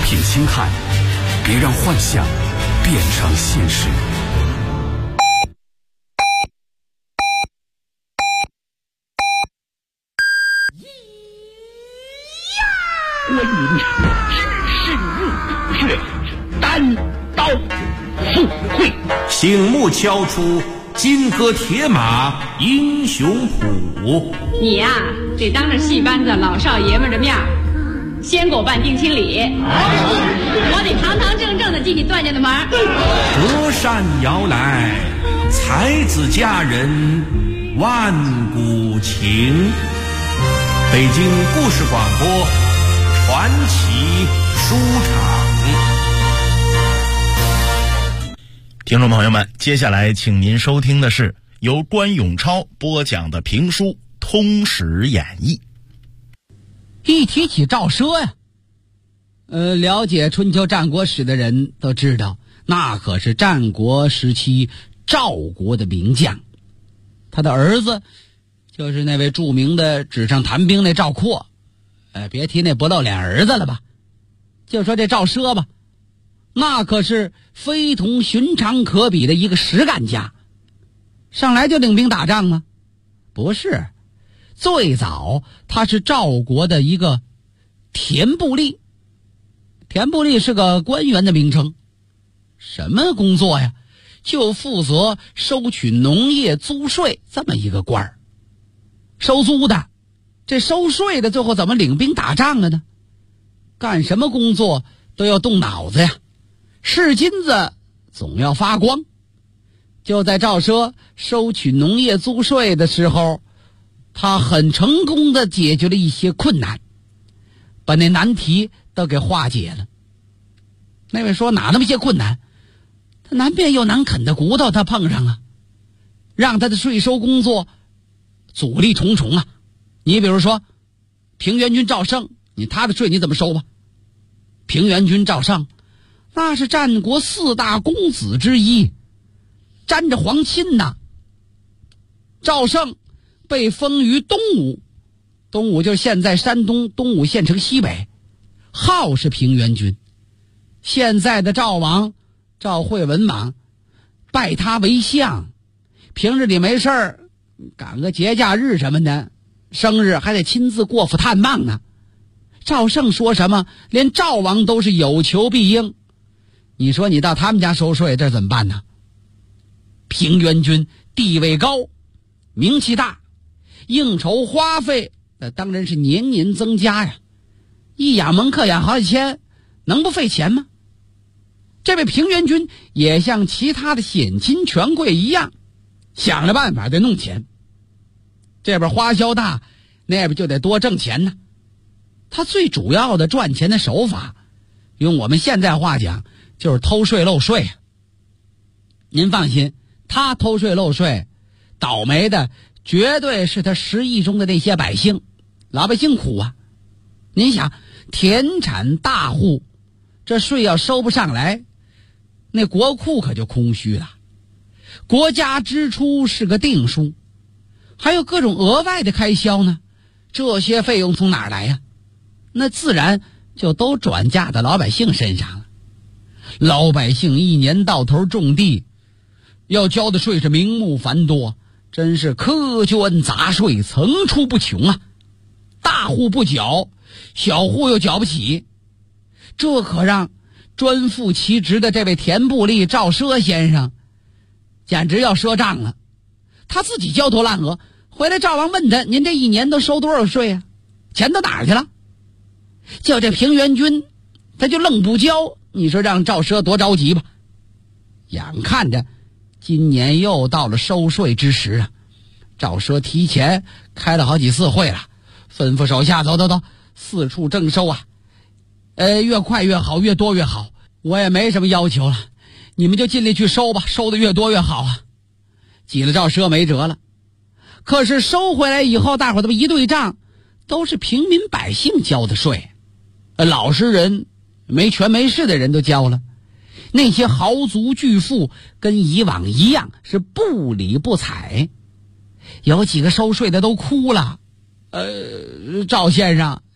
品星汉，别让幻想变成现实。 观音只是入穴，单刀赴会， 醒目敲出金戈铁马英雄谱。 你呀，得当着戏班子老少爷们的面先给我办定亲礼，我得堂堂正正的进你段家的门。 隔山遥来，才子佳人万古情。北京故事广播传奇书场。 听众朋友们，接下来请您收听的是由关永超播讲的评书《通史演义》。 一提起赵奢呀，了解春秋战国史的人都知道，那可是战国时期赵国的名将。他的儿子就是那位著名的纸上谈兵那赵括，别提那不露脸儿子了吧，就说这赵奢吧，那可是非同寻常可比的一个实干家。上来就领兵打仗吗？不是，最早他是赵国的一个田部吏。田部吏是个官员的名称，什么工作呀？就负责收取农业租税这么一个官儿。收租的，这收税的最后怎么领兵打仗了呢？干什么工作都要动脑子呀，是金子总要发光。就在赵奢收取农业租税的时候，他很成功地解决了一些困难，把那难题都给化解了。那位说哪那么些困难？他难辨又难啃的骨头他碰上了，让他的税收工作阻力重重啊。你比如说平原君赵胜，他的税你怎么收吧？平原君赵胜那是战国4大公子之一，沾着皇亲呐。赵胜被封于东吴，东吴就是现在山东东吴县城西北，号是平原君。现在的赵王赵惠文王拜他为相，平日里没事儿赶个节假日什么的，生日还得亲自过府探望呢。赵胜说什么连赵王都是有求必应，你说你到他们家收税，这怎么办呢？平原君地位高，名气大，应酬花费那当然是年年增加呀，一养门客养好几千，能不费钱吗？这位平原君也像其他的显亲权贵一样，想了办法得弄钱，这边花销大，那边就得多挣钱呢。他最主要的赚钱的手法，用我们现在话讲就是偷税漏税。您放心，他偷税漏税，倒霉的绝对是他食邑中的那些百姓，老百姓苦啊。您想，田产大户，这税要收不上来，那国库可就空虚了。国家支出是个定数，还有各种额外的开销呢，这些费用从哪儿来呀？那自然就都转嫁到老百姓身上了。老百姓一年到头种地，要交的税是名目繁多，真是苛捐杂税层出不穷啊。大户不缴，小户又缴不起，这可让专负其职的这位田部吏赵奢先生简直要赊账了。他自己焦头烂额，回来赵王问他，您这一年都收多少税啊？钱到哪儿去了？就这平原君他就愣不交，你说让赵奢多着急吧。眼看着今年又到了收税之时啊，赵奢提前开了好几次会了，吩咐手下走，四处征收啊，越快越好，越多越好，我也没什么要求了，你们就尽力去收吧，收的越多越好啊。挤了赵奢没辙了。可是收回来以后，大伙儿这么一对账，都是平民百姓交的税，老实人没权没势的人都交了，那些豪族巨富跟以往一样是不理不睬。有几个收税的都哭了，赵先生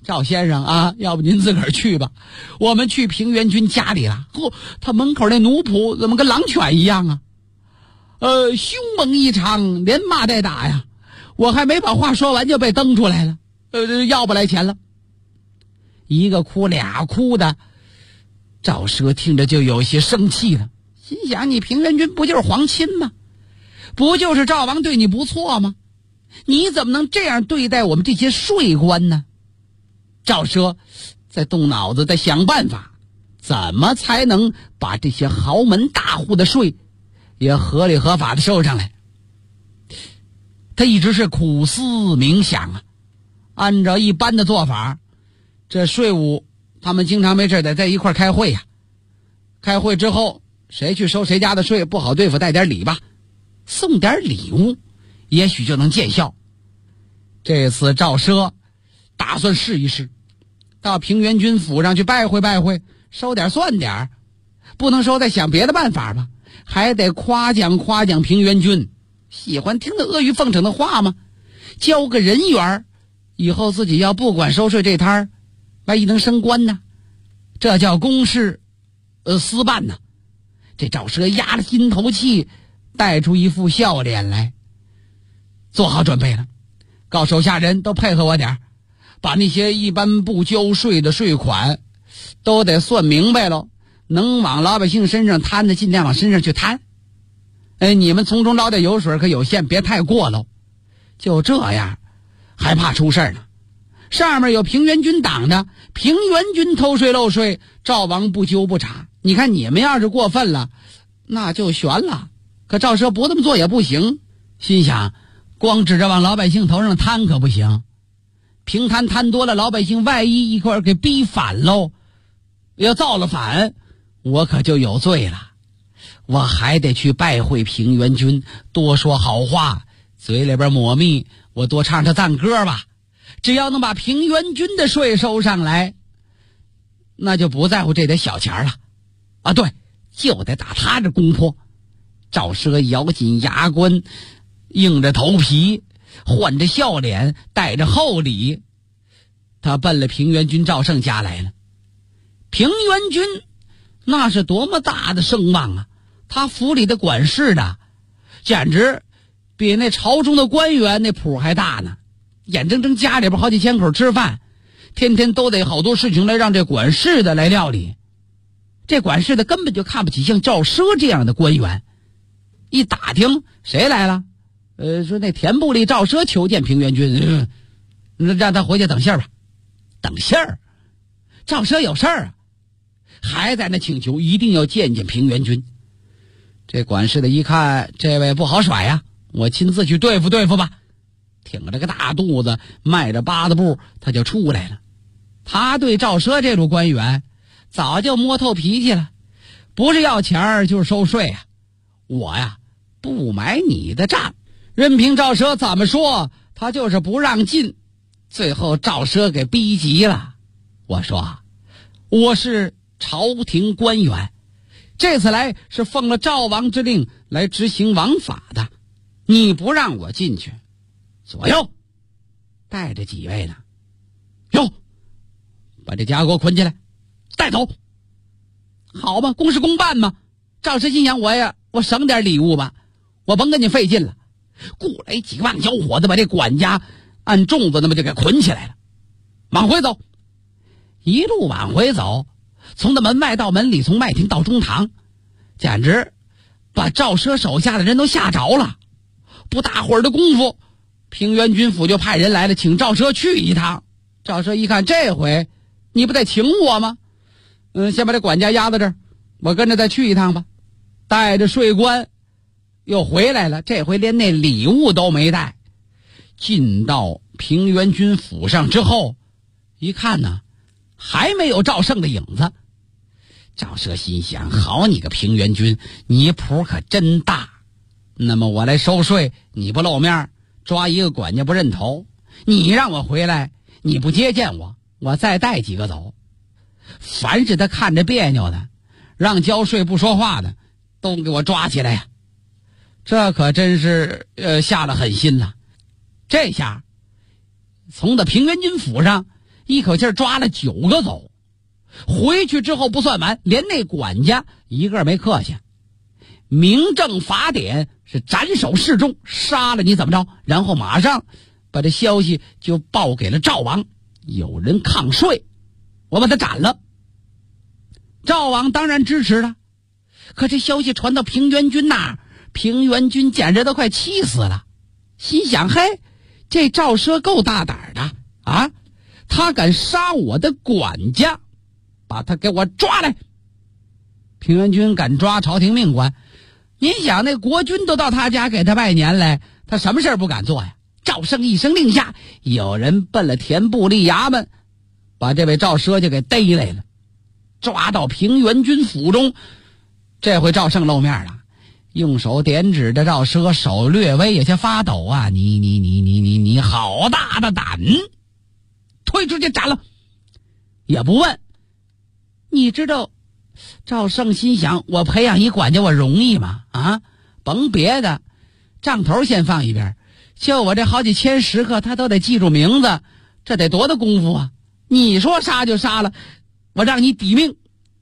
赵先生啊，要不您自个儿去吧，我们去平原君家里了。他门口那奴仆怎么跟狼犬一样啊？凶猛异常，连骂带打呀！我还没把话说完就被蹬出来了，要不来钱了。一个哭俩哭的，赵奢听着就有些生气了，心想你平原君不就是皇亲吗？不就是赵王对你不错吗？你怎么能这样对待我们这些税官呢？赵奢在动脑子，在想办法，怎么才能把这些豪门大户的税也合理合法的收上来。他一直是苦思冥想啊。按照一般的做法，这税务他们经常没事得在一块开会呀。开会之后，谁去收谁家的税不好对付，带点礼吧，送点礼物也许就能见效。这次赵奢打算试一试，到平原君府上去拜会拜会，收点算点，不能收再想别的办法吧，还得夸奖夸奖平原君。喜欢听的阿谀奉承的话吗？交个人缘，以后自己要不管收税这摊儿，万一能升官呢？这叫公事私办呢。这赵奢压了心头气，带出一副笑脸来，做好准备了，告手下人都配合我点，把那些一般不交税的税款都得算明白了，能往老百姓身上摊的尽量往身上去摊。你们从中捞点油水可有限，别太过喽。就这样还怕出事呢？上面有平原君挡着，平原君偷税漏税，赵王不纠不查。你看你们要是过分了，那就悬了。可赵奢不这么做也不行，心想光指着往老百姓头上摊可不行，平摊多了，老百姓万一一块给逼反喽，要造了反，我可就有罪了。我还得去拜会平原君，多说好话，嘴里边抹蜜，我多唱唱赞歌吧。只要能把平原君的税收上来，那就不在乎这点小钱了啊！对，就得打他这公婆。赵奢咬紧牙关，硬着头皮，换着笑脸，带着厚礼，他奔了平原君赵胜家来了。平原君那是多么大的声望啊！他府里的管事的简直比那朝中的官员那谱还大呢，眼睁睁家里边好几千口吃饭，天天都得好多事情来让这管事的来料理。这管事的根本就看不起像赵奢这样的官员。一打听谁来了，说那田部里赵奢求见平原君，让他回去等信儿吧。等信儿？赵奢有事儿啊，还在那请求一定要见见平原君。这管事的一看这位不好甩呀，我亲自去对付对付吧。挺着个大肚子，迈着八字步，他就出来了。他对赵奢这路官员早就摸透脾气了，不是要钱儿就是收税啊。我呀不买你的账，任凭赵奢怎么说，他就是不让进。最后赵奢给逼急了，我说我是朝廷官员，这次来是奉了赵王之令来执行王法的，你不让我进去，左右带着几位呢？哟，把这家伙捆起来，带走。好吧，公事公办嘛。赵奢心想，我省点礼物吧，我甭跟你费劲了。雇来几个棒小伙子，把这管家按粽子那么就给捆起来了。往回走，一路往回走，从那门外到门里，从外厅到中堂，简直把赵奢手下的人都吓着了。不大会儿的功夫，平原君府就派人来了，请赵奢去一趟。赵奢一看，这回你不得请我吗？先把这管家压到这儿，我跟着再去一趟吧。带着税官又回来了，这回连那礼物都没带。进到平原君府上之后，一看呢，还没有赵胜的影子。赵奢心想，好你个平原君，你谱可真大。那么我来收税，你不露面，抓一个管家不认头，你让我回来，你不接见我，我再带几个走。凡是他看着别扭的，让交税不说话的，都给我抓起来呀！这可真是下了狠心了。这下从的平原君府上一口气抓了9个走。回去之后不算完，连那管家一个没克下，明正法典是斩首示众，杀了你怎么着？然后马上把这消息就报给了赵王，有人抗税，我把他斩了。赵王当然支持了，可这消息传到平原君那儿，平原君简直都快气死了，心想：嘿，这赵奢够大胆的啊！他敢杀我的管家，把他给我抓来。平原君敢抓朝廷命官，您想那国君都到他家给他拜年来，他什么事不敢做呀？赵胜一声令下，有人奔了田部吏衙门，把这位赵奢就给逮来了，抓到平原君府中。这回赵胜露面了，用手点指着赵奢，手略微有些发抖啊！你好大的胆，推出去斩了，也不问。你知道赵胜心想，我培养一管家我容易吗？啊，甭别的，账头先放一边，就我这好几千食客他都得记住名字，这得多大功夫啊！你说杀就杀了，我让你抵命。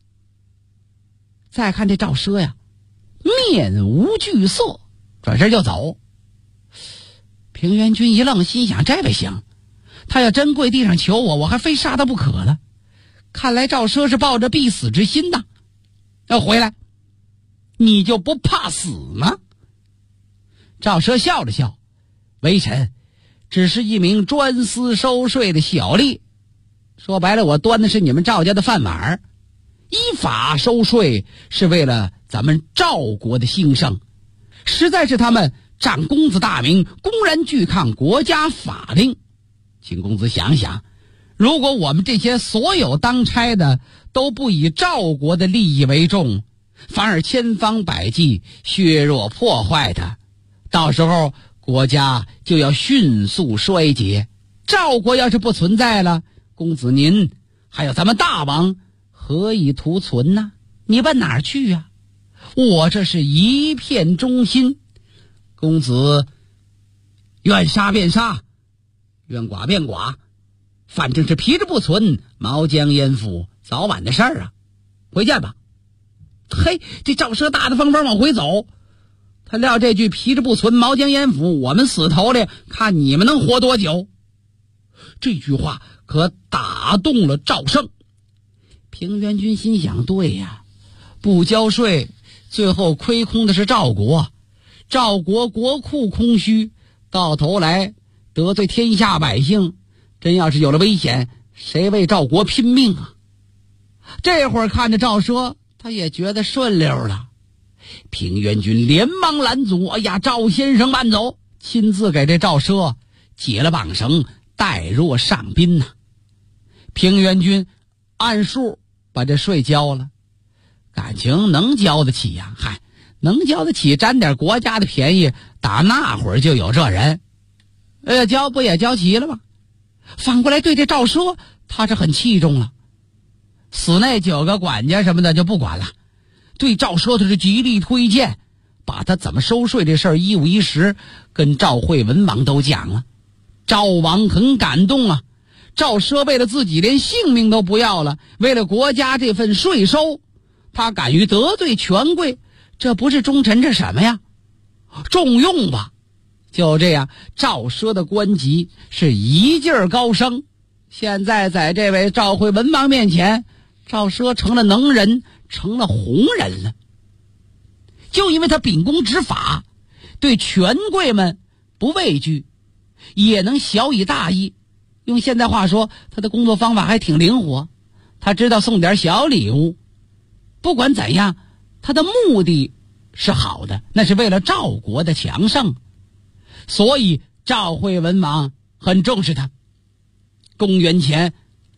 再看这赵奢呀，面无惧色，转身就走。平原君一愣，心想这不行，他要真跪地上求我，我还非杀他不可了。看来赵奢是抱着必死之心呐，要回来，你就不怕死吗？赵奢笑了笑，微臣只是一名专司收税的小吏，说白了，我端的是你们赵家的饭碗，依法收税是为了咱们赵国的兴盛，实在是他们占公子大名，公然拒抗国家法令。请公子想想，如果我们这些所有当差的都不以赵国的利益为重，反而千方百计削弱破坏它，到时候国家就要迅速衰竭。赵国要是不存在了，公子您还有咱们大王何以图存呢？你奔哪儿去啊？我这是一片忠心，公子愿杀便杀，愿剐便剐，反正是皮之不存，毛将焉附，早晚的事儿啊。回见吧。嘿，这赵奢大大方方往回走，他料这句皮之不存，毛将焉附，我们死头里，看你们能活多久。这句话可打动了赵胜。平原君心想，对呀，不交税，最后亏空的是赵国，赵国国库空虚，到头来得罪天下百姓，真要是有了危险，谁为赵国拼命啊？这会儿看着赵奢，他也觉得顺溜了。平原君连忙拦阻，哎呀，赵先生慢走，亲自给这赵奢解了绑绳，带入上宾呐。平原君按数把这税交了，感情能交得起呀？嗨，能交得起，占点国家的便宜，打那会儿就有这人。交不也交齐了吗？反过来对这赵奢，他是很器重了。死那9个管家什么的就不管了，对赵奢他是极力推荐，把他怎么收税这事儿一五一十跟赵惠文王都讲了。赵王很感动啊，赵奢为了自己连性命都不要了，为了国家这份税收，他敢于得罪权贵，这不是忠臣，这什么呀？重用吧。就这样，赵奢的官级是一劲儿高升。现在在这位赵惠文王面前，赵奢成了能人，成了红人了。就因为他秉公执法，对权贵们不畏惧，也能晓以大义。用现代话说，他的工作方法还挺灵活，他知道送点小礼物。不管怎样，他的目的是好的，那是为了赵国的强盛。所以赵惠文王很重视他。公元前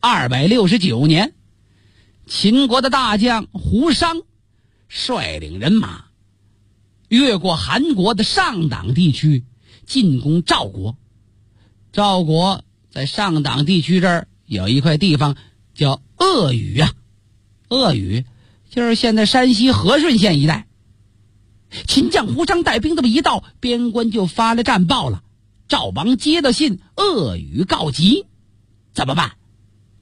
269年，秦国的大将胡商率领人马越过韩国的上党地区，进攻赵国。赵国在上党地区这儿有一块地方叫鄂宇啊，鄂宇就是现在山西和顺县一带。秦将胡商带兵这么一到，边关就发了战报了。赵王接到信，鄂宇告急，怎么办？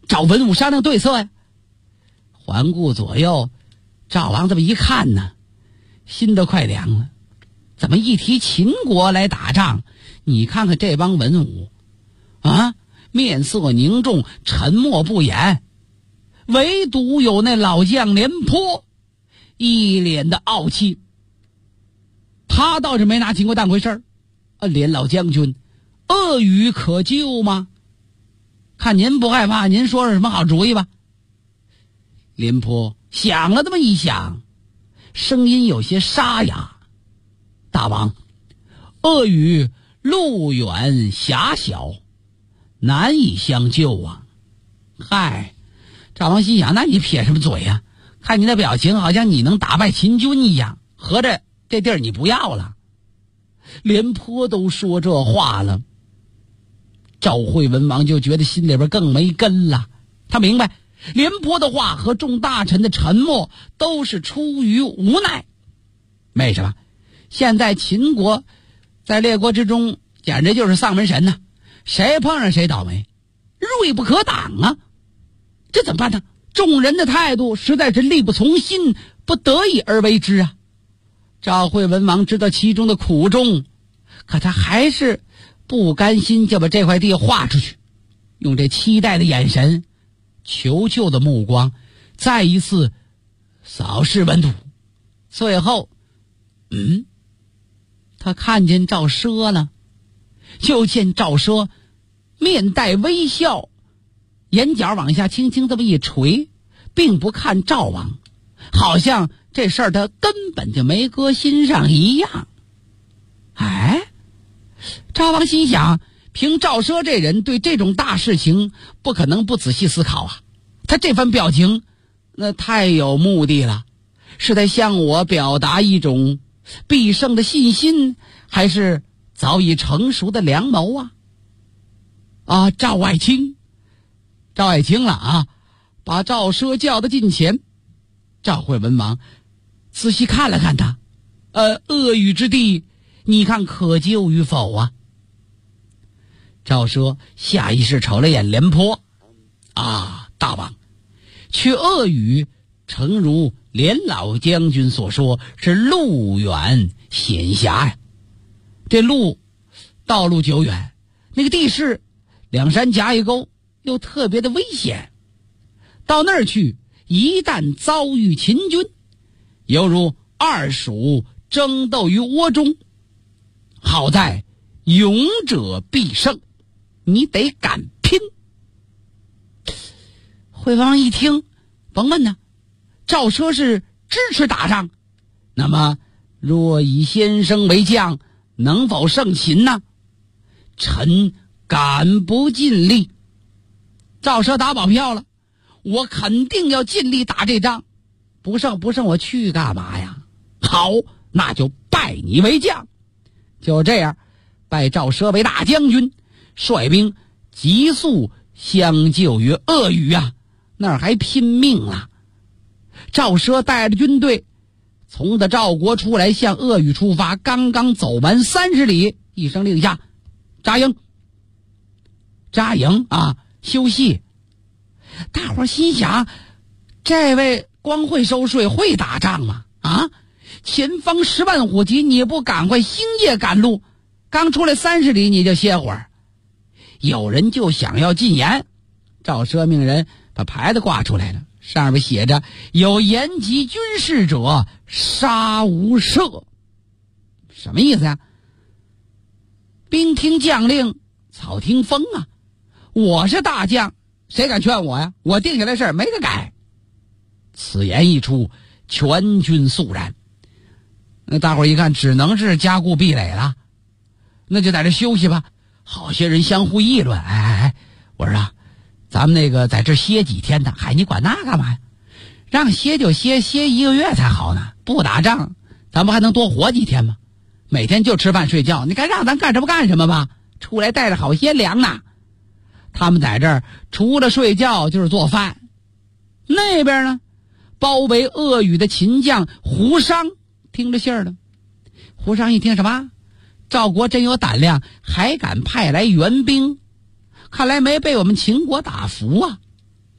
找文武商量对策呀。环顾左右，赵王这么一看呢，心都快凉了。怎么一提秦国来打仗，你看看这帮文武啊，面色凝重，沉默不言，唯独有那老将廉颇一脸的傲气。他倒是没拿秦国当回事儿。廉老将军，恶语可救吗？看您不害怕，您说说什么好主意吧。廉颇想了这么一想，声音有些沙哑。大王，恶语路远狭小，难以相救啊。嗨，赵王心想，那你撇什么嘴呀？看你的表情，好像你能打败秦军一样，合着这地儿你不要了。廉颇都说这话了，赵惠文王就觉得心里边更没根了。他明白廉颇的话和众大臣的沉默都是出于无奈。为什么？现在秦国在列国之中简直就是丧门神呢，谁碰上谁倒霉，锐不可挡啊。这怎么办呢？众人的态度实在是力不从心，不得已而为之啊。赵惠文王知道其中的苦衷，可他还是不甘心就把这块地划出去，用这期待的眼神、求救的目光再一次扫视文土。最后他看见赵奢了，就见赵奢面带微笑，眼角往下轻轻这么一垂，并不看赵王，好像这事儿他根本就没搁心上一样。赵王心想，凭赵奢这人对这种大事情不可能不仔细思考啊，他这番表情那太有目的了，是在向我表达一种必胜的信心，还是早已成熟的良谋啊？赵爱卿了啊，把赵奢叫到近前。赵惠文王仔细看了看他，恶语之地，你看可救与否啊？赵奢下意识瞅了眼廉颇，大王，却恶语诚如廉老将军所说，是路远险狭呀。这道路久远，那个地势两山夹一沟，又特别的危险，到那儿去一旦遭遇秦军，犹如二鼠争斗于窝中，好在勇者必胜，你得敢拼。惠王一听，甭问呢，赵奢是支持打仗，那么若以先生为将，能否胜秦呢？臣敢不尽力。赵奢打保票了，我肯定要尽力打这仗，不胜我去干嘛呀？好，那就拜你为将。就这样，拜赵奢为大将军，率兵急速相救于恶语啊，那儿还拼命了。赵奢带着军队从的赵国出来，向恶语出发，刚刚走完30里，一声令下，扎营啊，休息。大伙心想，这位光会收税，会打仗吗？前方10万火急，你不赶快星夜赶路，刚出来30里你就歇会儿。有人就想要进言，赵奢命人把牌子挂出来了，上面写着有言及军事者杀无赦。什么意思呀？兵听将令，草听风啊！我是大将，谁敢劝我呀？我定下来事儿没得改。此言一出，全军肃然。那大伙一看，只能是加固壁垒了，那就在这休息吧。好些人相互议论，我说咱们那个在这歇几天的，你管那干嘛呀？让歇就歇1个月才好呢。不打仗，咱们还能多活几天吗？每天就吃饭睡觉，你该让咱干什么干什么吧。出来带着好些粮呢。他们在这儿除了睡觉就是做饭。那边呢，包围恶语的秦将胡商听着信儿了。胡商一听，什么？赵国真有胆量，还敢派来援兵，看来没被我们秦国打服啊。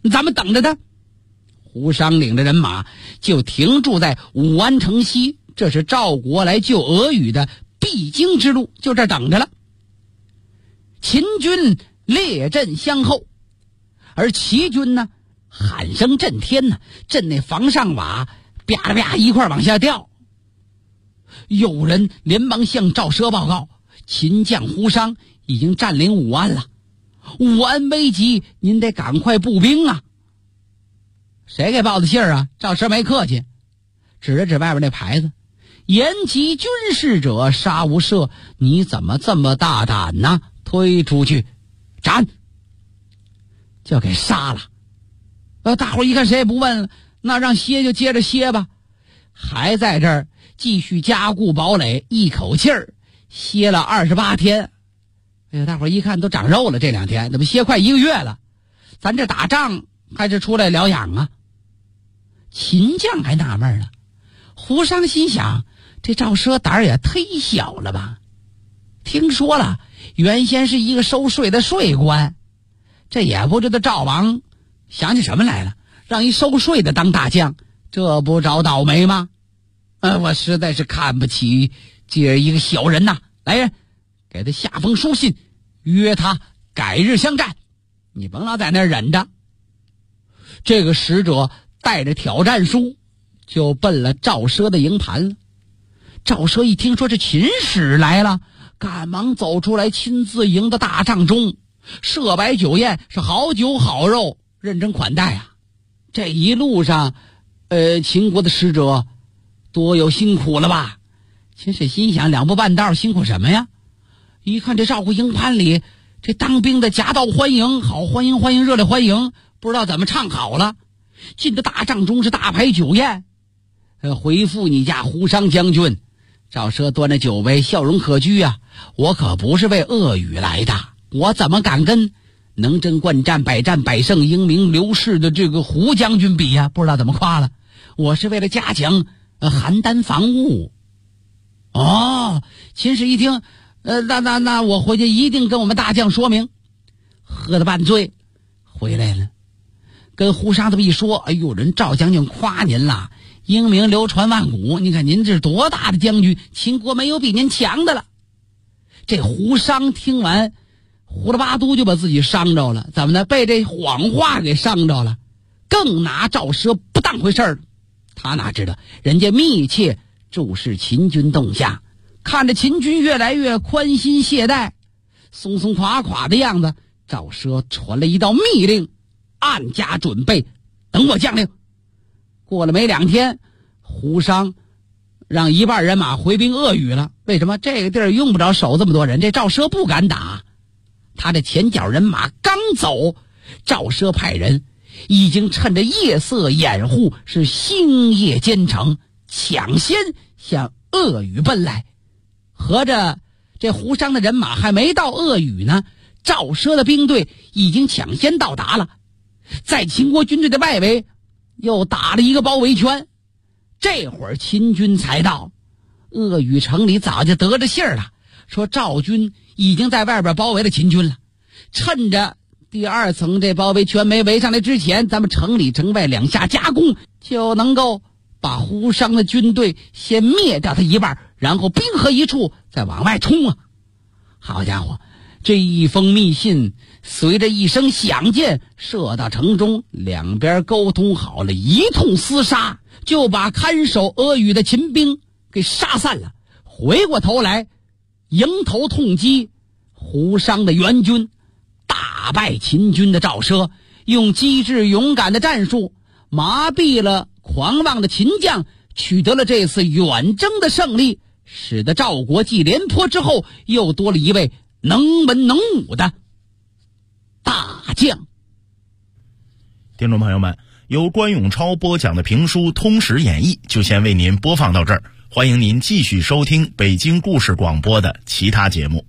咱们等着他。胡商领着人马就停驻在武安城西，这是赵国来救俄语的必经之路，就这等着了。秦军列阵相候，而齐军呢，喊声震天呢，阵内房上瓦啪啦啪一块往下掉。有人连忙向赵奢报告，秦将胡商已经占领武安了，武安危急，您得赶快步兵啊！谁给报的信儿啊？赵奢没客气，指了指外边那牌子，延吉军事者杀无赦，你怎么这么大胆呢？推出去斩，就给杀了。大伙一看谁也不问了，那让歇就接着歇吧，还在这儿继续加固堡垒，一口气儿歇了28天。哎呀，大伙一看都长肉了，这2天怎么歇快1个月了？咱这打仗还是出来疗养啊？秦将还纳闷了，胡商心想，这赵奢胆儿也忒小了吧？听说了，原先是一个收税的税官，这也不知道赵王想起什么来了，让一收税的当大将，这不找倒霉吗？我实在是看不起这一个小人呐！来人，给他下封书信，约他改日相战，你甭老在那儿忍着。这个使者带着挑战书就奔了赵奢的营盘了。赵奢一听说这秦使来了，赶忙走出来，亲自迎到大帐中，设摆酒宴，是好酒好肉，认真款待啊。这一路上秦国的使者多有辛苦了吧？秦始心想，两步半道辛苦什么呀？一看这赵国营盘里，这当兵的夹道欢迎，好欢迎欢迎，热烈欢迎，不知道怎么唱好了。进到大帐中是大排酒宴，回复你家胡商将军。赵奢端着酒杯，笑容可掬啊，我可不是为恶语来的，我怎么敢跟能征惯战、百战百胜、英明刘氏的这个胡将军比呀？不知道怎么夸了，我是为了加强邯郸防务。哦，秦使一听，那我回去一定跟我们大将说明。喝得半醉回来了，跟胡商这么一说，哎呦，人赵将军夸您了，英名流传万古，你看您这是多大的将军，秦国没有比您强的了。这胡商听完，胡了巴嘟就把自己伤着了，怎么呢？被这谎话给伤着了，更拿赵奢不当回事儿了。他哪知道人家密切注视秦军动向，看着秦军越来越宽心懈怠，松松垮垮的样子，赵奢传了一道密令，暗加准备，等我将令。过了没2天，胡商让一半人马回兵鄂语了。为什么？这个地儿用不着守这么多人，这赵奢不敢打。他的前脚人马刚走，赵奢派人已经趁着夜色掩护，是星夜兼程，抢先向鄂语奔来。合着这胡商的人马还没到鄂语呢，赵奢的兵队已经抢先到达了，在秦国军队的外围又打了一个包围圈。这会儿秦军才到，鄂语城里早就得着信儿了，说赵军已经在外边包围了秦军了。趁着第2层这包围圈没围上来之前，咱们城里城外2下夹攻，就能够把胡商的军队先灭掉他一半，然后兵合一处再往外冲啊！好家伙，这一封密信随着一声响箭射到城中，两边沟通好了，一通厮杀，就把看守鄂语的秦兵给杀散了。回过头来迎头痛击胡商的援军，大败秦军的赵奢，用机智勇敢的战术麻痹了狂妄的秦将，取得了这次远征的胜利，使得赵国继廉颇之后又多了一位能文能武的大将。 听众朋友们，由关永超播讲的评书《通史演义》就先为您播放到这儿，欢迎您继续收听北京故事广播的其他节目。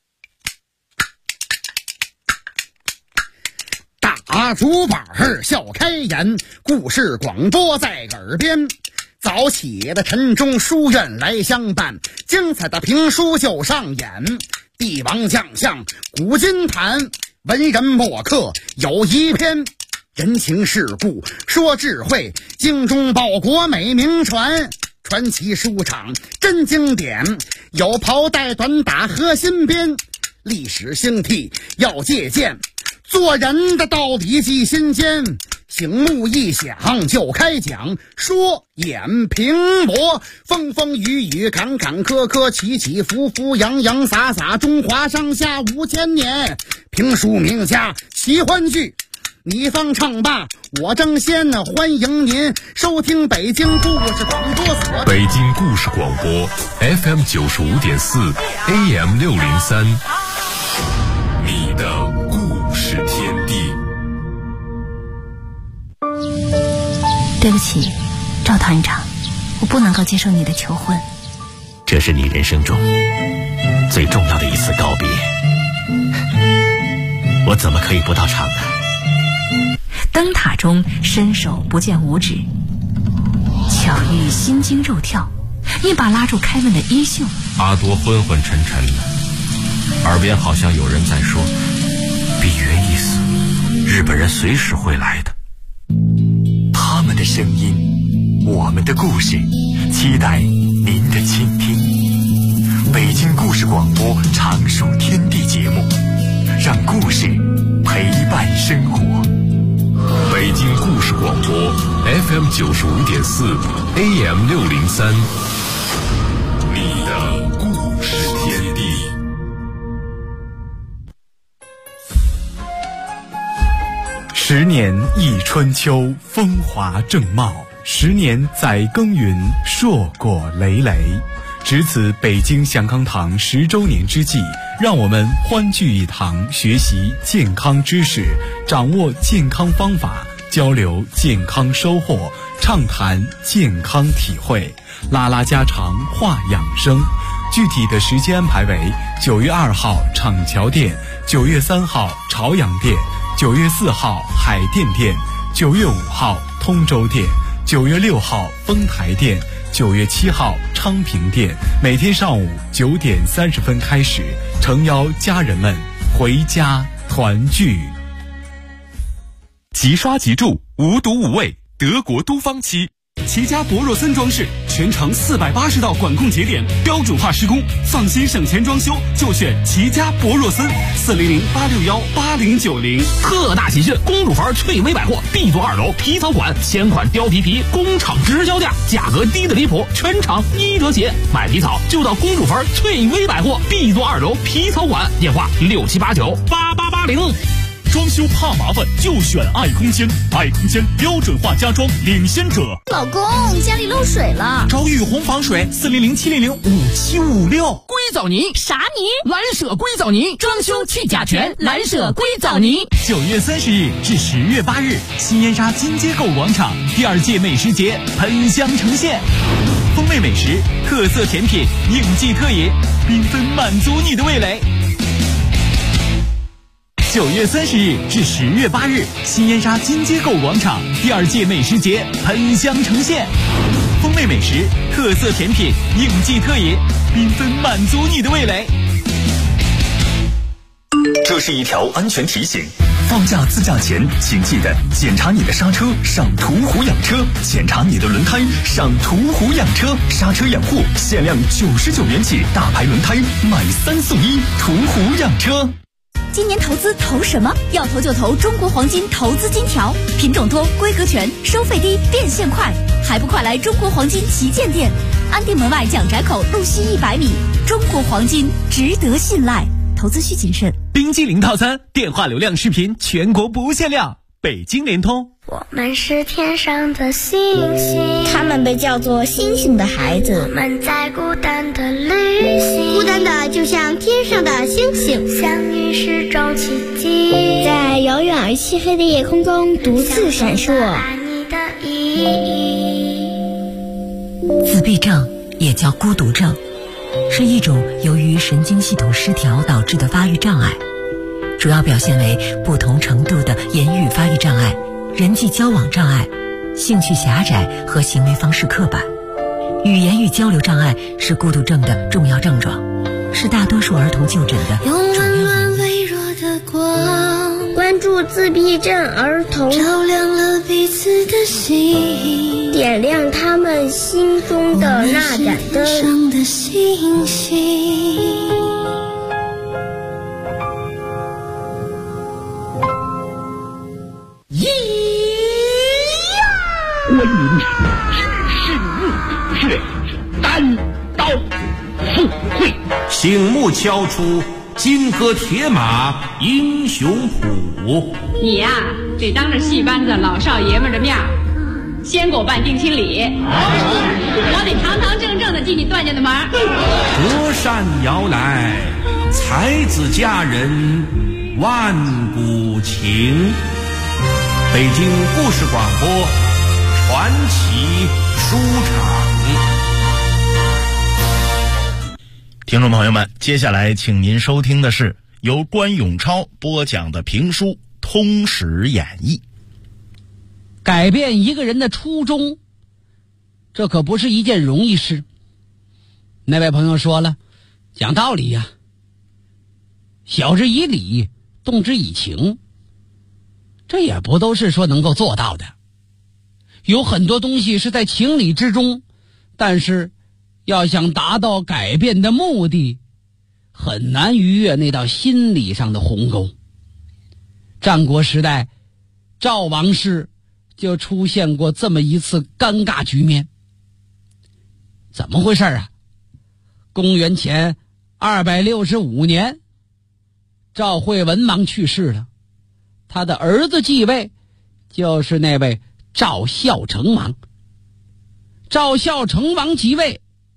大竹板笑开颜，故事广播在耳边。早起的晨钟书院来相伴，精彩的评书就上演。帝王将相古今谈，文人墨客有一篇。 人情世故说智慧，精忠报国美名传。传奇书场真经典，有袍带短打和新编。历史兴替要借鉴，做人的道理记心间。醒目一响就开讲，说演评驳，风风雨雨坎坎坷坷，起起伏伏洋洋洒洒，中华上下5000年。评书名家奇欢剧，你方唱罢我争先，欢迎您收听北京故事广播所。 北京故事广播 FM 95.4 AM 603，你的故事天地。 对不起，赵团长，我不能够接受你的求婚。 这是你人生中最重要的一次告别，我怎么可以不到场呢？ 灯塔中伸手不见五指，巧遇心惊肉跳，一把拉住凯文的衣袖。 阿多昏昏沉沉的，耳边好像有人在说：比约一死，日本人随时会来的。 他们的声音，我们的故事，期待您的倾听。北京故事广播常数天地节目，让故事陪伴生活。 北京故事广播 FM 95.4 AM 603，你的故事天地。 10年一春秋，风华正茂；10年载耕耘，硕果累累。值此北京祥康堂10周年之际，让我们欢聚一堂，学习健康知识，掌握健康方法，交流健康收获，畅谈健康体会，拉拉家常，话养生。具体的时间安排为9月2号厂桥店，9月3号朝阳店，9月4号海淀店，9月5号通州店，9月6号丰台店，9月7号昌平店。每天上午9点30分开始，诚邀家人们回家团聚。 即刷即住，无毒无味，德国都芳漆。 齐家博若森装饰全程480道管控节点，标准化施工，放心省钱装修就选齐家博若森，400-861-8090。 特大喜讯！公主坟翠微百货 B 座2楼皮草馆现款貂皮皮工厂直销价，价格低得离谱，全场1折起。买皮草就到公主坟翠微百货 B 座2楼皮草馆，电话67898880。 装修怕麻烦就选爱空间，爱空间标准化家装领先者。 老公，家里漏水了， 找雨虹防水400-700-5756。硅藻泥啥泥？ 蓝舍硅藻泥，装修去甲醛，蓝舍硅藻泥。 9月30日至10月8日，新烟沙金街购物广场第2届美食节喷香呈现，风味美食、特色甜品、应季特饮，缤纷满足你的味蕾。9月30日至10月8日，新烟沙金街购物广场第2届美食节喷香呈现，风味美食、特色甜品、应季特饮，缤纷满足你的味蕾。 这是一条安全提醒，放假自驾前请记得检查你的刹车，上途虎养车；检查你的轮胎，上途虎养车。刹车养护限量99元起，大牌轮胎买3送1，途虎养车。 今年投资投什么？要投就投中国黄金投资金条，品种多，规格全，收费低，变现快，还不快来中国黄金旗舰店，安定门外蒋宅口路西100米。中国黄金值得信赖，投资需谨慎。 冰激凌套餐，电话流量视频全国不限量，北京联通。 我们是天上的星星， 他们被叫做星星的孩子。 我们在孤单的旅行， 孤单的就像天上的星星， 相遇是种奇迹， 在遥远而漆黑的夜空中独自闪烁。 你的意义。 自闭症也叫孤独症，是一种由于神经系统失调导致的发育障碍，主要表现为不同程度的言语发育障碍、人际交往障碍、兴趣狭窄和行为方式刻板。语言与交流障碍是孤独症的重要症状，是大多数儿童就诊的主要原因。 微弱的光， 关注助自闭症儿童， 照亮了彼此的心， 点亮他们心中的那盏灯。 上的星星。 关云长只是怒血，单刀赴会， 醒目敲出金戈铁马英雄谱。 你呀，得当着戏班子老少爷们的面先给我办定亲礼，我得堂堂正正的进你段家的门。 隔山摇来，才子佳人万古情。北京故事广播传奇书场。 听众朋友们，接下来请您收听的是由关永超播讲的评书《通史演义》。 改变一个人的初衷，这可不是一件容易事。那位朋友说了，讲道理呀，晓之以理，动之以情，这也不都是说能够做到的。有很多东西是在情理之中，但是要想达到改变的目的，很难逾越那道心理上的鸿沟。战国时代，赵王室就出现过这么一次尴尬局面。怎么回事啊？公元前265年，赵惠文王去世了，他的儿子继位，就是那位赵孝成王。赵孝成王即位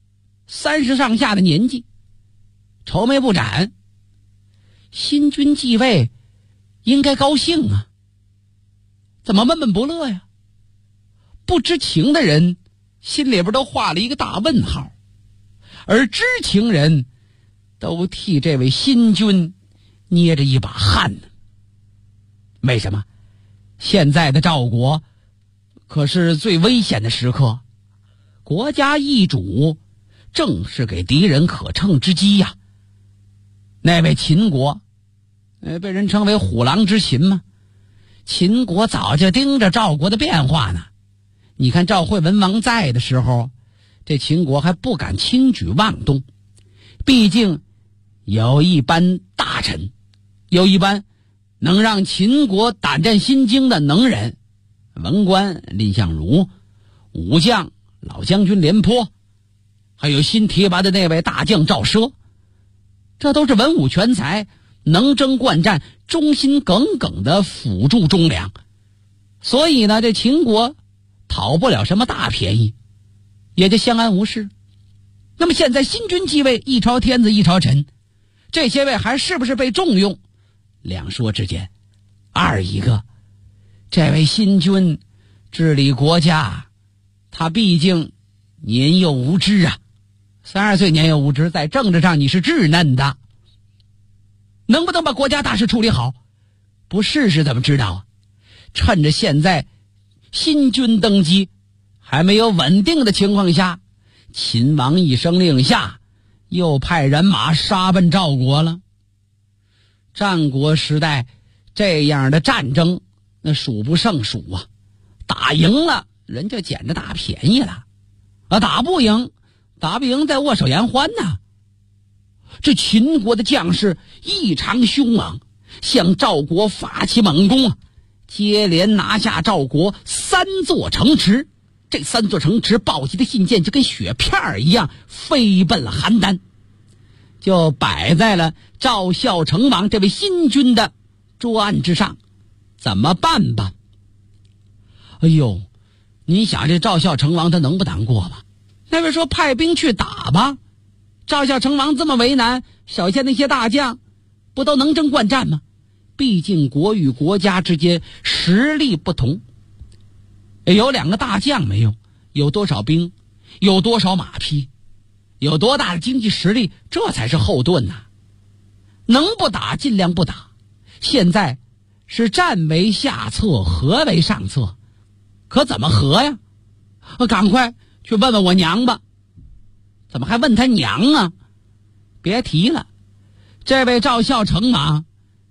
，30上下的年纪，愁眉不展。新君继位，应该高兴啊，怎么闷闷不乐呀？不知情的人心里边都画了一个大问号，而知情人都替这位新君捏着一把汗呢。为什么？现在的赵国可是最危险的时刻，国家易主正是给敌人可乘之机呀。那位秦国被人称为虎狼之秦嘛，秦国早就盯着赵国的变化呢。你看赵惠文王在的时候，这秦国还不敢轻举妄动，毕竟有一班大臣，有一班能让秦国胆战心惊的能人，文官蔺相如，武将老将军廉颇，还有新提拔的那位大将赵奢，这都是文武全才，能征惯战，忠心耿耿的辅助忠良。所以呢，这秦国讨不了什么大便宜，也就相安无事。那么现在新君继位，一朝天子一朝臣，这些位还是不是被重用，两说之间。二一个，这位新君治理国家，他毕竟年幼无知啊，32岁年幼无知，在政治上你是稚嫩的，能不能把国家大事处理好，不试试怎么知道啊？趁着现在新君登基还没有稳定的情况下，秦王一声令下，又派人马杀奔赵国了。战国时代这样的战争那数不胜数啊，打赢了人就捡着大便宜了啊，打不赢再握手言欢呢。这秦国的将士异常凶猛，向赵国发起猛攻啊，接连拿下赵国3座城池。这3座城池暴击的信件就跟雪片一样飞奔了邯郸，就摆在了赵孝成王这位新君的桌案之上。怎么办吧？哎呦，你想这赵孝成王他能不难过吗？那边说派兵去打吧，赵孝成王这么为难，手下那些大将不都能征惯战吗？毕竟国与国家之间实力不同，有2个大将没用，有多少兵，有多少马匹，有多大的经济实力，这才是后盾呐。能不打尽量不打，现在是战为下策，和为上策，可怎么和呀？赶快去问问我娘吧。怎么还问他娘啊？别提了，这位赵孝成王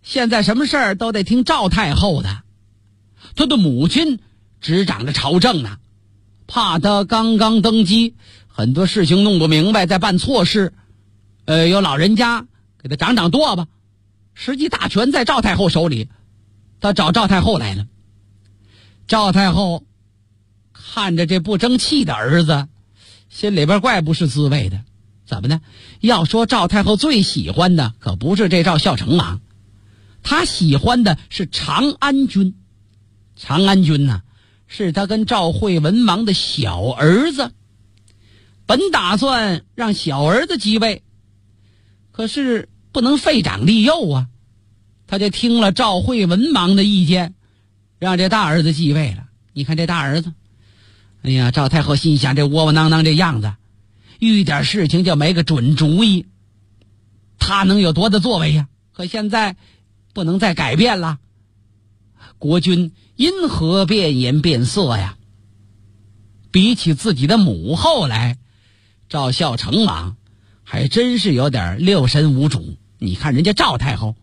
现在什么事儿都得听赵太后的，他的母亲执掌着朝政呢，怕他刚刚登基，很多事情弄不明白，再办错事，有老人家给他掌舵吧。实际大权在赵太后手里，他找赵太后来了。赵太后看着这不争气的儿子，心里边怪不是滋味的。怎么呢？要说赵太后最喜欢的可不是这赵孝成王，她喜欢的是长安君。长安君呢，是他跟赵惠文王的小儿子，本打算让小儿子继位，可是不能废长立幼啊，他就听了赵惠文王的意见，让这大儿子继位了。你看这大儿子，哎呀，赵太后心想，这窝窝囊囊这样子，遇点事情就没个准主意，他能有多大作为呀？可现在不能再改变了，国君因何变颜变色呀？比起自己的母后来，赵孝成王还真是有点六神无主。你看人家赵太后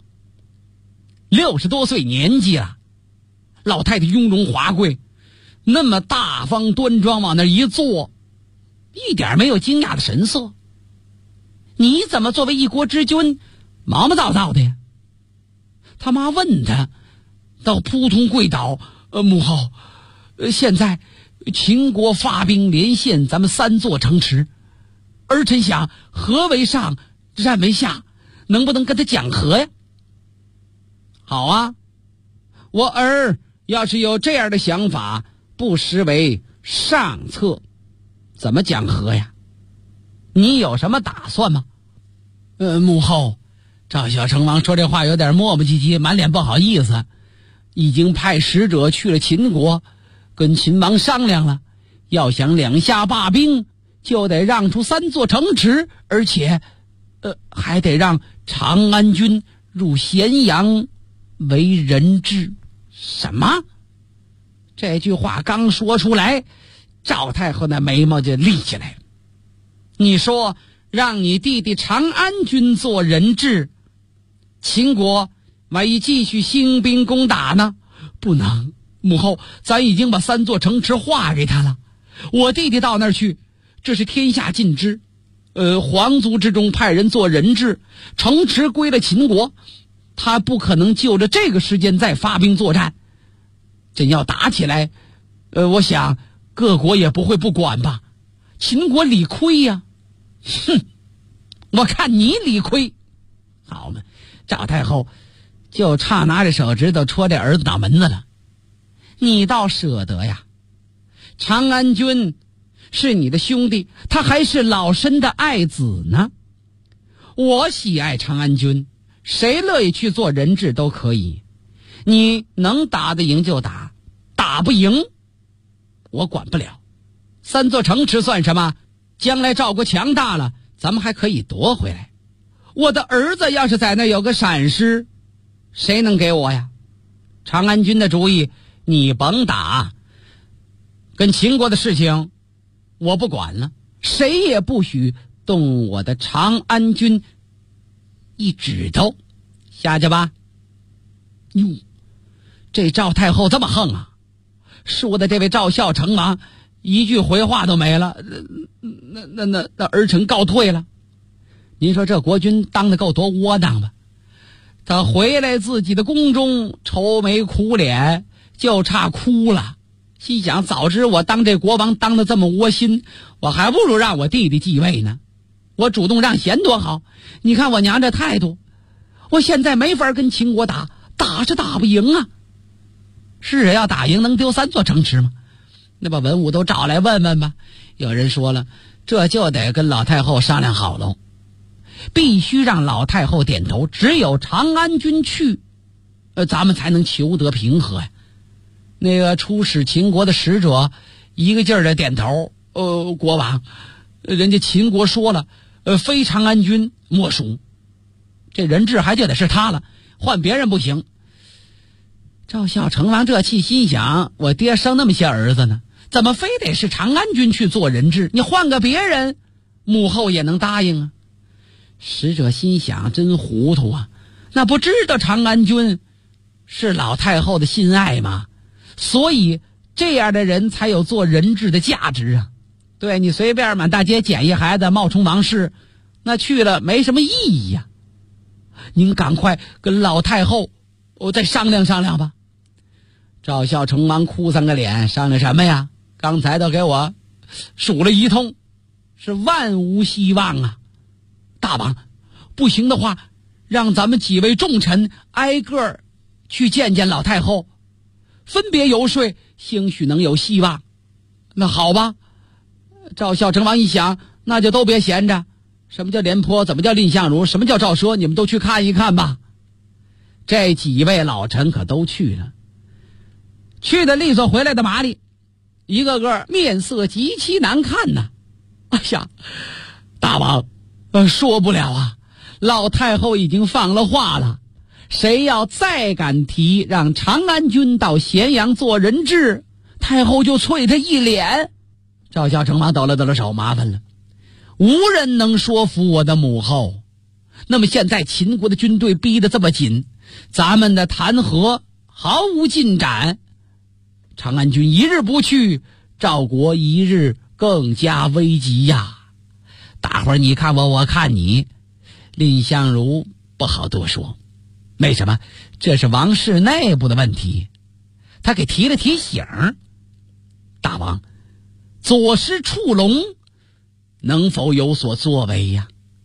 60多岁年纪了，老太太雍容华贵，那么大方端庄往那一坐，一点没有惊讶的神色。你怎么作为一国之君毛毛躁躁的呀？他妈问他，倒扑通跪倒，母后，现在秦国发兵连线咱们3座城池，儿臣想和为上，战为下，能不能跟他讲和呀？好啊，我儿要是有这样的想法，不失为上策。怎么讲和呀？你有什么打算吗？母后，赵孝成王说这话有点磨磨唧唧，满脸不好意思，已经派使者去了秦国，跟秦王商量了，要想两下罢兵，就得让出3座城池，而且还得让长安君入咸阳为人质。什么？这句话刚说出来，赵太后那眉毛就立起来了。你说让你弟弟长安君做人质，秦国万一继续兴兵攻打呢？不能，母后，咱已经把3座城池划给他了，我弟弟到那儿去，这是天下尽知。皇族之中派人做人质，城池归了秦国，他不可能就着这个时间再发兵作战。真要打起来，我想各国也不会不管吧？秦国理亏呀！哼，我看你理亏。好嘛，赵太后就差拿着手指头戳这儿子脑门子了。你倒舍得呀！长安君是你的兄弟，他还是老身的爱子呢。我喜爱长安君，谁乐意去做人质都可以。你能打得赢就打，打不赢我管不了。3座城池算什么？将来赵国强大了，咱们还可以夺回来。我的儿子要是在那有个闪失，谁能给我呀？长安君的主意你甭打，跟秦国的事情我不管了，谁也不许动我的长安君一指头，下去吧。哟，这赵太后这么横啊，说的这位赵孝成王一句回话都没了，那儿臣告退了。您说这国君当得够多窝囊吧？他回来自己的宫中，愁眉苦脸，就差哭了。心想，早知我当这国王当得这么窝心，我还不如让我弟弟继位呢。我主动让贤多好。你看我娘这态度，我现在没法跟秦国打，打是打不赢啊。是要打赢能丢3座城池吗？那把文武都找来问问吧。有人说了，这就得跟老太后商量好喽，必须让老太后点头，只有长安君去，咱们才能求得平和呀。那个出使秦国的使者一个劲儿的点头，国王，人家秦国说了，非长安君莫属，这人质还就得是他了，换别人不行。赵孝成王这气，心想，我爹生那么些儿子呢，怎么非得是长安君去做人质？你换个别人，母后也能答应啊。使者心想，真糊涂啊， 那不知道长安君是老太后的心爱吗？所以这样的人才有做人质的价值啊！对，你随便满大街捡一孩子冒充王氏，那去了没什么意义呀。您赶快跟老太后我再商量商量吧。赵孝成王哭丧个脸，商量什么呀？刚才都给我数了一通，是万无希望啊！大王，不行的话，让咱们几位重臣挨个去见见老太后，分别游说，兴许能有希望。那好吧。赵孝成王一想，那就都别闲着。什么叫廉颇？怎么叫蔺相如？什么叫赵奢？你们都去看一看吧。这几位老臣可都去了，去的利索，回来的麻利，一个个面色极其难看呐。哎呀，大王，说不了啊，老太后已经放了话了，谁要再敢提让长安君到咸阳做人质，太后就啐他一脸。赵孝成王抖了手，麻烦了，无人能说服我的母后。那么现在秦国的军队逼得这么紧，咱们的弹劾毫无进展，长安君一日不去，赵国一日更加危急呀。大伙儿你看我，我看你，蔺相如不好多说。为什么？这是王室内部的问题。他给提了提醒，大王，左师触龙能否有所作为呀？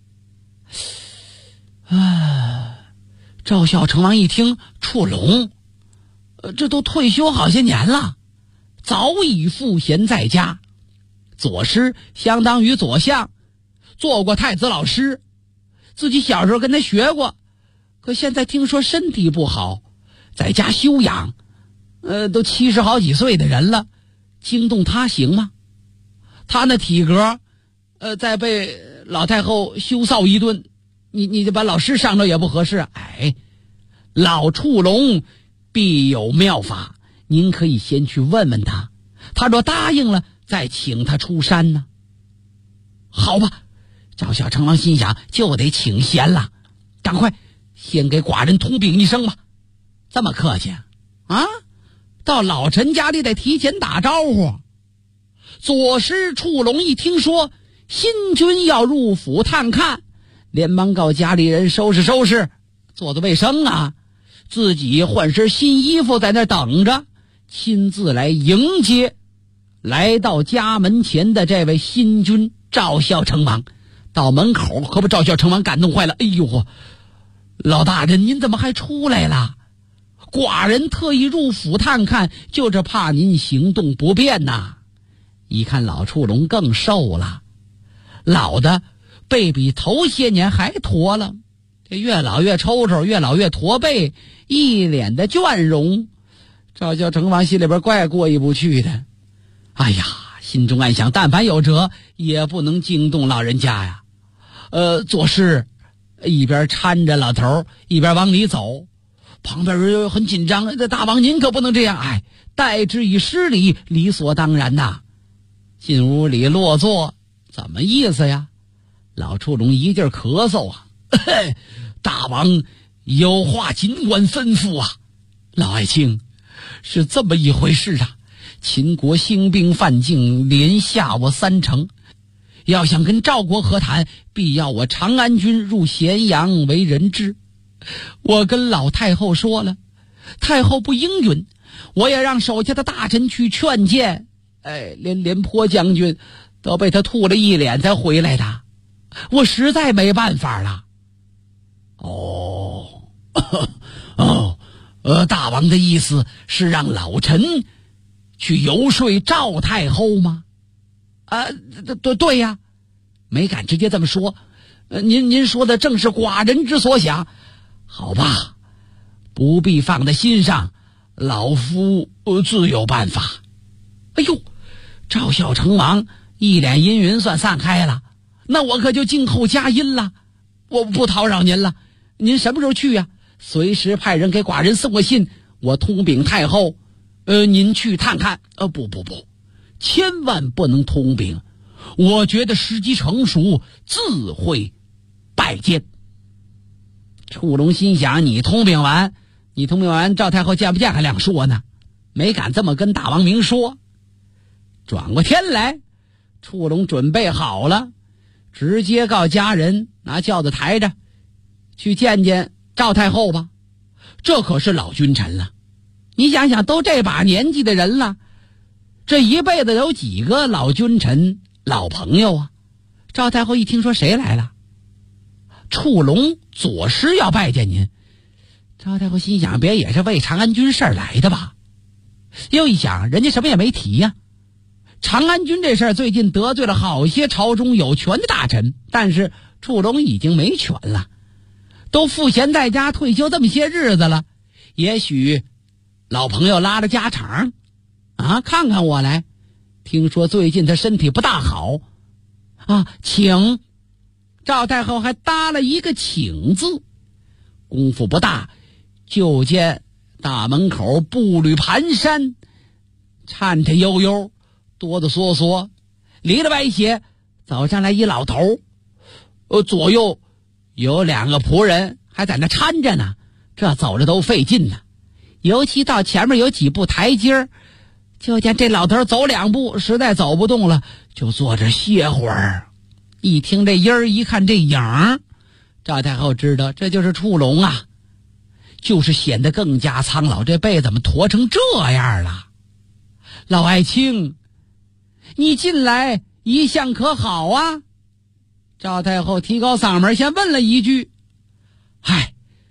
赵孝成王一听触龙，这都退休好些年了，早已赋闲在家。左师相当于左相，做过太子老师，自己小时候跟他学过，可现在听说身体不好，在家休养，都70好几岁的人了，惊动他行吗？他那体格，再被老太后羞臊一顿，你就把老师上着也不合适。哎，老触龙必有妙法，您可以先去问问他，他若答应了，再请他出山呢。好吧，赵孝成王心想，就得请贤了，赶快先给寡人通禀一声吧。这么客气啊？到老臣家里得提前打招呼。左师触龙一听说新君要入府探看，连忙告家里人收拾收拾，做做卫生啊，自己换身新衣服在那等着，亲自来迎接来到家门前的这位新君赵孝成王。到门口可把赵孝成王感动坏了。哎呦，老大人您怎么还出来了？寡人特意入府探看，就是怕您行动不便呐。一看老触龙更瘦了，老的背比头些年还驼了，这越老越抽抽，越老越驼背，一脸的倦容。赵孝成王心里边怪过意不去的，哎呀，心中暗想，但凡有辙也不能惊动老人家呀。左师一边搀着老头一边往里走，旁边人很紧张，大王您可不能这样，哎，待之以失礼，理所当然呐。进屋里落座，怎么意思呀？老触龙一劲咳嗽啊，大王有话尽管吩咐啊。老爱卿，是这么一回事啊，秦国兴兵犯境，连下我3城，要想跟赵国和谈，必要我长安君入咸阳为人质。我跟老太后说了，太后不应允，我也让手下的大臣去劝谏，连廉颇将军都被他吐了一脸才回来的，我实在没办法了。大王的意思是让老臣去游说赵太后吗？对呀，没敢直接这么说。您说的正是寡人之所想。好吧，不必放在心上，老夫自有办法。哎呦，赵孝成王一脸阴云算散开了，那我可就静候佳音了，我不叨扰您了。您什么时候去呀？随时派人给寡人送个信，我通禀太后，您去探看。不，千万不能通禀，我觉得时机成熟，自会拜见。 楚龙心想，你通禀完，赵太后见不见还两说呢，没敢这么跟大王明说。转过天来，楚龙准备好了，直接告家人拿轿子抬着去见见赵太后吧。这可是老君臣了，你想想，都这把年纪的人了，这一辈子有几个老君臣老朋友啊？赵太后一听说谁来了，楚龙左师要拜见您。赵太后心想，别也是为长安军事来的吧？又一想，人家什么也没提呀。长安军这事儿最近得罪了好些朝中有权的大臣，但是楚龙已经没权了，都赋闲在家退休这么些日子了，也许老朋友拉着家常啊，看看我来。听说最近他身体不大好啊，请。赵太后还搭了一个请字，功夫不大，就见大门口步履蹒跚，颤颤悠悠，哆哆嗦嗦，离了歪斜走上来一老头，左右有两个仆人还在那搀着呢，这走着都费劲呢。尤其到前面有几步台阶，就见这老头走两步实在走不动了，就坐着歇会儿。一听这音儿，一看这影儿，赵太后知道这就是楚龙啊，就是显得更加苍老，这背怎么驼成这样了？老爱卿，你近来一向可好啊？赵太后提高嗓门先问了一句。嗨，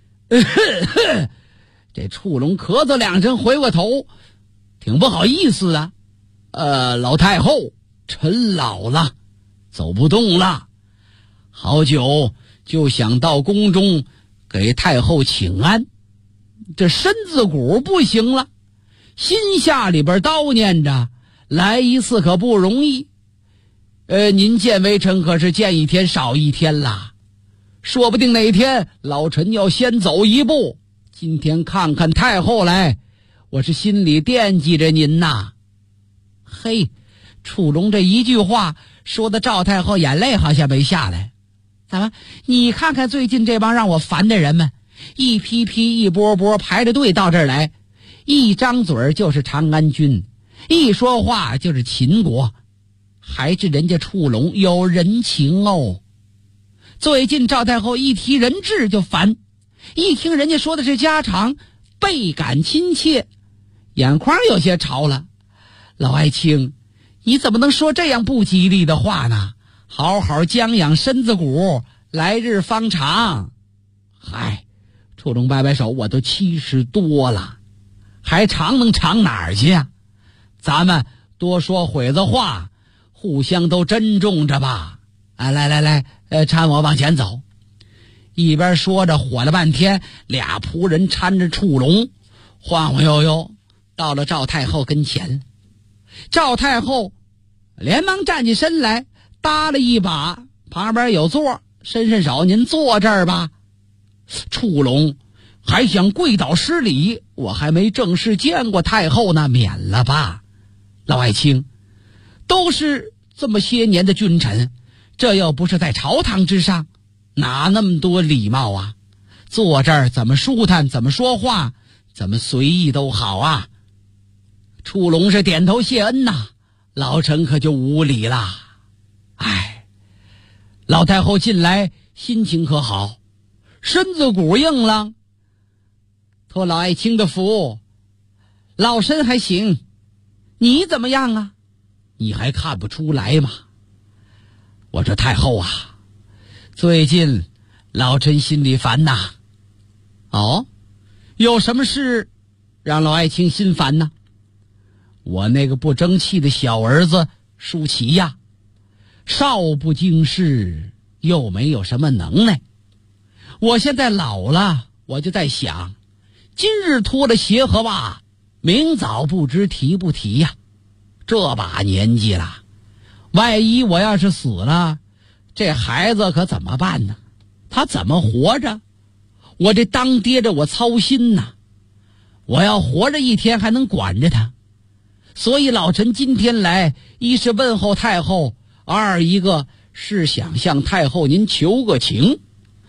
这楚龙咳嗽两声，回过头，挺不好意思啊。老太后，臣老了，走不动了，好久就想到宫中给太后请安，这身子骨不行了，心下里边叨念着，来一次可不容易。您见微臣可是见一天少一天啦，说不定哪天老臣要先走一步，今天看看太后来，我是心里惦记着您呐。嘿，楚龙这一句话说的赵太后眼泪好像没下来。怎么？你看看最近这帮让我烦的人们，一批批一波波排着队到这儿来，一张嘴就是长安军，一说话就是秦国，还是人家楚龙有人情哦。最近赵太后一提人质就烦，一听人家说的是家常，倍感亲切，眼眶有些潮了。老爱卿，你怎么能说这样不吉利的话呢？好好将养身子骨，来日方长。嗨，楚龙摆摆手，我都70多了，还长能长哪儿去呀？咱们多说会子话，互相都珍重着吧。来，搀我往前走。一边说着，火了半天，俩仆人搀着楚龙，晃晃悠悠到了赵太后跟前。赵太后连忙站起身来，搭了一把，旁边有座，伸手，您坐这儿吧。楚龙还想跪倒施礼，我还没正式见过太后呢，免了吧。老爱卿，都是这么些年的君臣，这又不是在朝堂之上，哪那么多礼貌啊？坐这儿怎么舒坦，怎么说话，怎么随意都好啊。楚龙是点头谢恩呐，老臣可就无礼了。哎，老太后近来心情可好？身子骨硬朗？托老爱卿的福，老身还行。你怎么样啊？你还看不出来吗？我说太后啊，最近老臣心里烦呐。哦，有什么事让老爱卿心烦呢？我那个不争气的小儿子舒淇呀，少不经事，又没有什么能耐。我现在老了，我就在想，今日脱了鞋和袜，明早不知提不提呀。这把年纪了，万一我要是死了，这孩子可怎么办呢？他怎么活着？我这当爹着我操心呐。我要活着一天还能管着他。所以老臣今天来，一是问候太后，二一个是想向太后您求个情。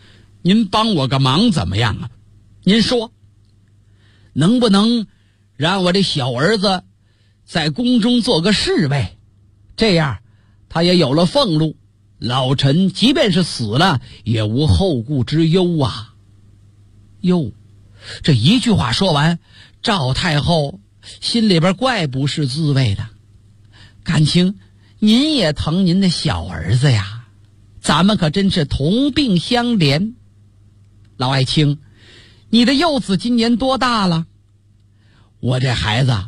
您帮我个忙怎么样啊？您说，能不能让我这小儿子在宫中做个侍卫，这样他也有了俸禄，老臣即便是死了也无后顾之忧啊。哟，这一句话说完，赵太后心里边怪不是滋味的。感情您也疼您的小儿子呀，咱们可真是同病相怜。老爱卿，你的幼子今年多大了？我这孩子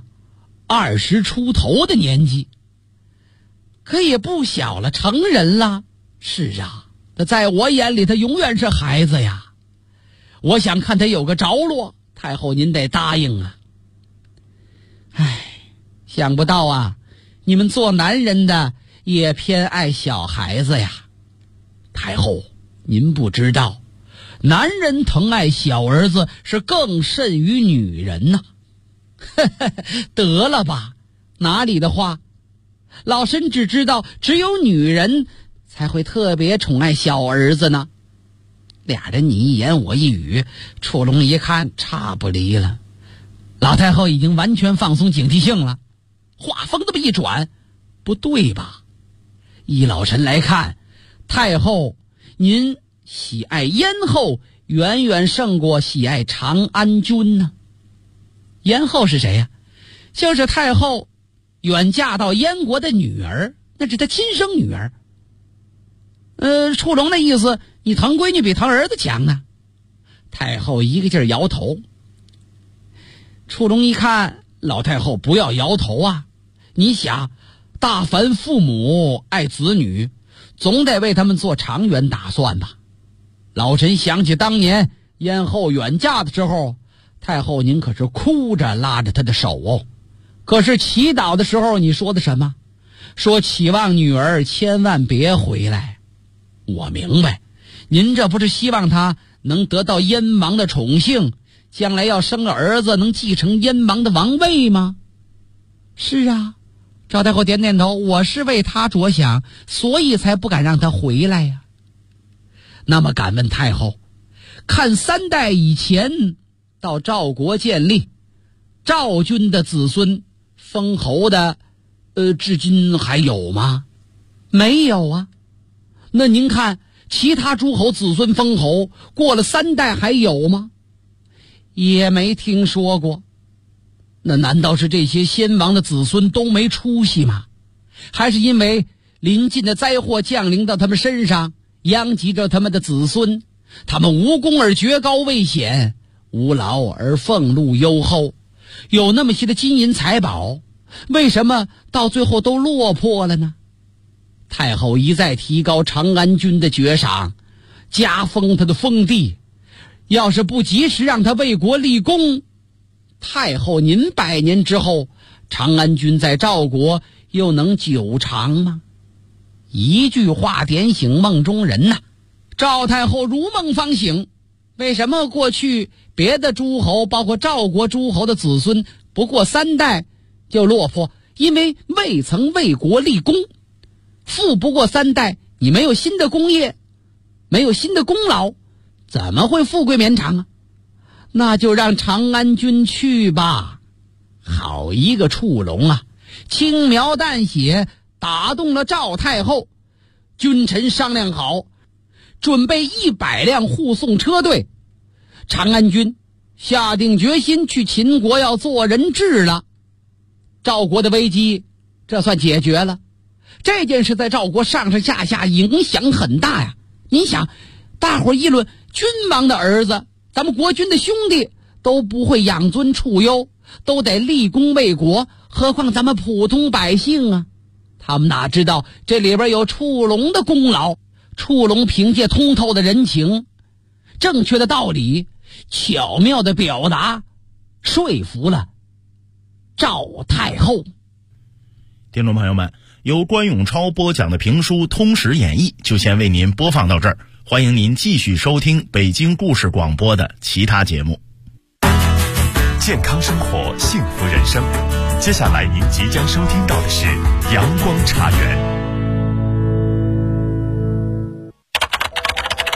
20出头的年纪，可也不小了，成人了。是啊，在我眼里他永远是孩子呀。我想看他有个着落，太后您得答应啊。唉，想不到啊，你们做男人的也偏爱小孩子呀。太后，您不知道，男人疼爱小儿子是更甚于女人呐。得了吧，哪里的话，老身只知道只有女人才会特别宠爱小儿子呢。俩人你一言我一语，楚龙一看差不离了。老太后已经完全放松警惕性了，话锋这么一转，不对吧？依老臣来看，太后您喜爱燕后远远胜过喜爱长安君呢。燕后是谁呀？就是太后远嫁到燕国的女儿，那是她亲生女儿。楚龙的意思，你疼闺女比疼儿子强呢。太后一个劲儿摇头。楚龙一看，老太后不要摇头啊！你想，大凡父母爱子女，总得为他们做长远打算吧。老臣想起当年燕后远嫁的时候，太后您可是哭着拉着她的手哦。可是祈祷的时候你说的什么？说期望女儿千万别回来。我明白，您这不是希望她能得到燕王的宠幸，将来要生个儿子能继承燕王的王位吗？是啊，赵太后点点头，我是为他着想，所以才不敢让他回来呀。那么敢问太后，看3代以前到赵国建立，赵军的子孙封侯的至今还有吗？没有啊。那您看其他诸侯子孙封侯过了3代还有吗？也没听说过。那难道是这些先王的子孙都没出息吗？还是因为临近的灾祸降临到他们身上，殃及着他们的子孙，他们无功而爵高位显，无劳而俸禄优厚，有那么些的金银财宝，为什么到最后都落魄了呢？太后一再提高长安君的爵赏，加封他的封地，要是不及时让他为国立功，太后您100年之后，长安君在赵国又能久长吗？一句话点醒梦中人呐。赵太后如梦方醒，为什么过去别的诸侯包括赵国诸侯的子孙不过3代就落魄？因为未曾为国立功。富不过3代，你没有新的功业，没有新的功劳，怎么会富贵绵长啊？那就让长安君去吧。好一个触龙啊，轻描淡写打动了赵太后。君臣商量好，准备100辆护送车队，长安君下定决心去秦国要做人质了。赵国的危机这算解决了。这件事在赵国上上下下影响很大呀。您想，大伙议论君王的儿子，咱们国君的兄弟都不会养尊处优，都得立功为国，何况咱们普通百姓啊？他们哪知道这里边有触龙的功劳？触龙凭借通透的人情、正确的道理、巧妙的表达，说服了赵太后。 听众朋友们，由关永超播讲的评书《通史演义》就先为您播放到这儿，欢迎您继续收听北京故事广播的其他节目。 健康生活，幸福人生。接下来您即将收听到的是阳光茶园。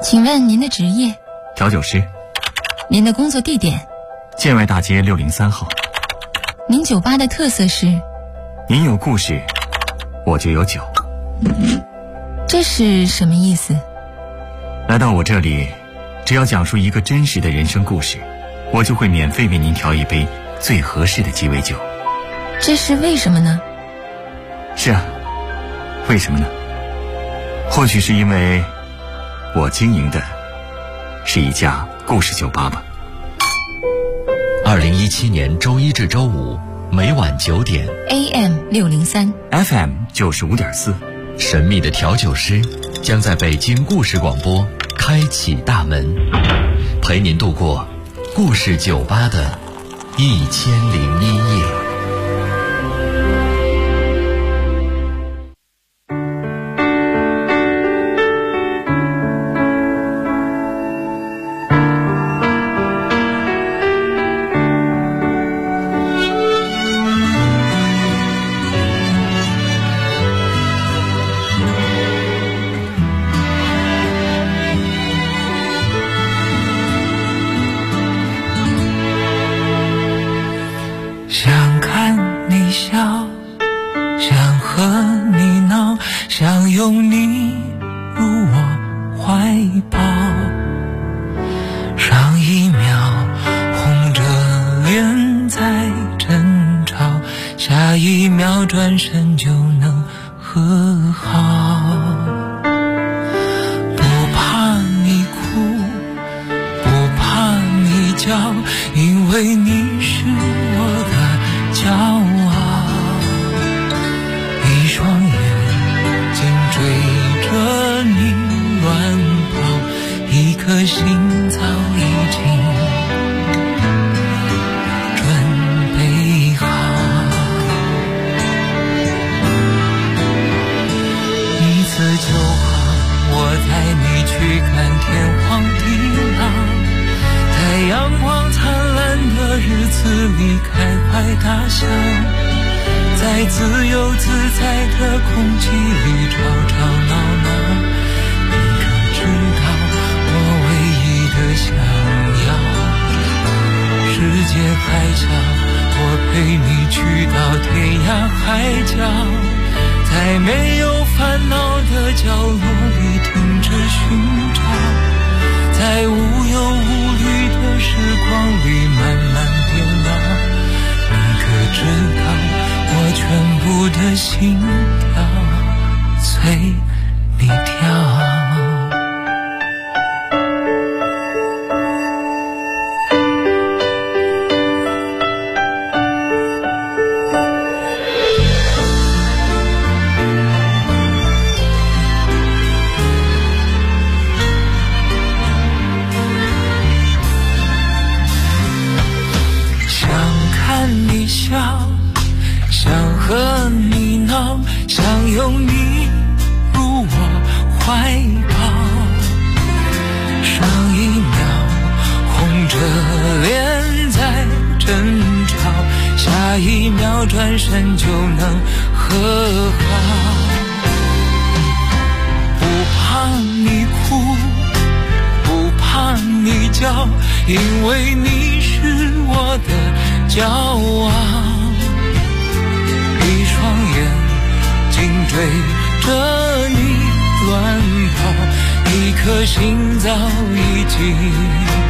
请问您的职业？ 调酒师。 您的工作地点？ 建外大街603号。 您酒吧的特色是？ 您有故事，我就有酒。 这是什么意思？ 来到我这里，只要讲述一个真实的人生故事，我就会免费为您调一杯最合适的鸡尾酒。 这是为什么呢？ 是啊，为什么呢？或许是因为我经营的是一家故事酒吧吧。 2017年周一至周五每晚9点 AM 603 FM 95.4， 神秘的调酒师将在北京故事广播开启大门，陪您度过故事酒吧的1001夜。 想看你笑，想和你闹，想拥你入我怀抱。上一秒红着脸在争吵，下一秒转身就能和好。不怕你哭，不怕你叫，因为你是我的骄傲。一双眼睛追着你乱跑，一颗心早已经准备好。一次就好，我带你去看天荒地老，在阳光灿烂的日子里开怀大笑，在自由自在的空气里吵吵闹闹。你可知道我唯一的想要？世界还小，我陪你去到天涯海角，在没有烦恼的角落里停止寻找，在无忧无虑的时光里慢慢变老。你可知道我全部的心跳随你跳。想和你闹，想拥你入我怀抱。上一秒红着脸在争吵，下一秒转身就能和好。不怕你哭，不怕你叫，因为你是我的骄傲。一双眼睛追着你乱跑，一颗心早已经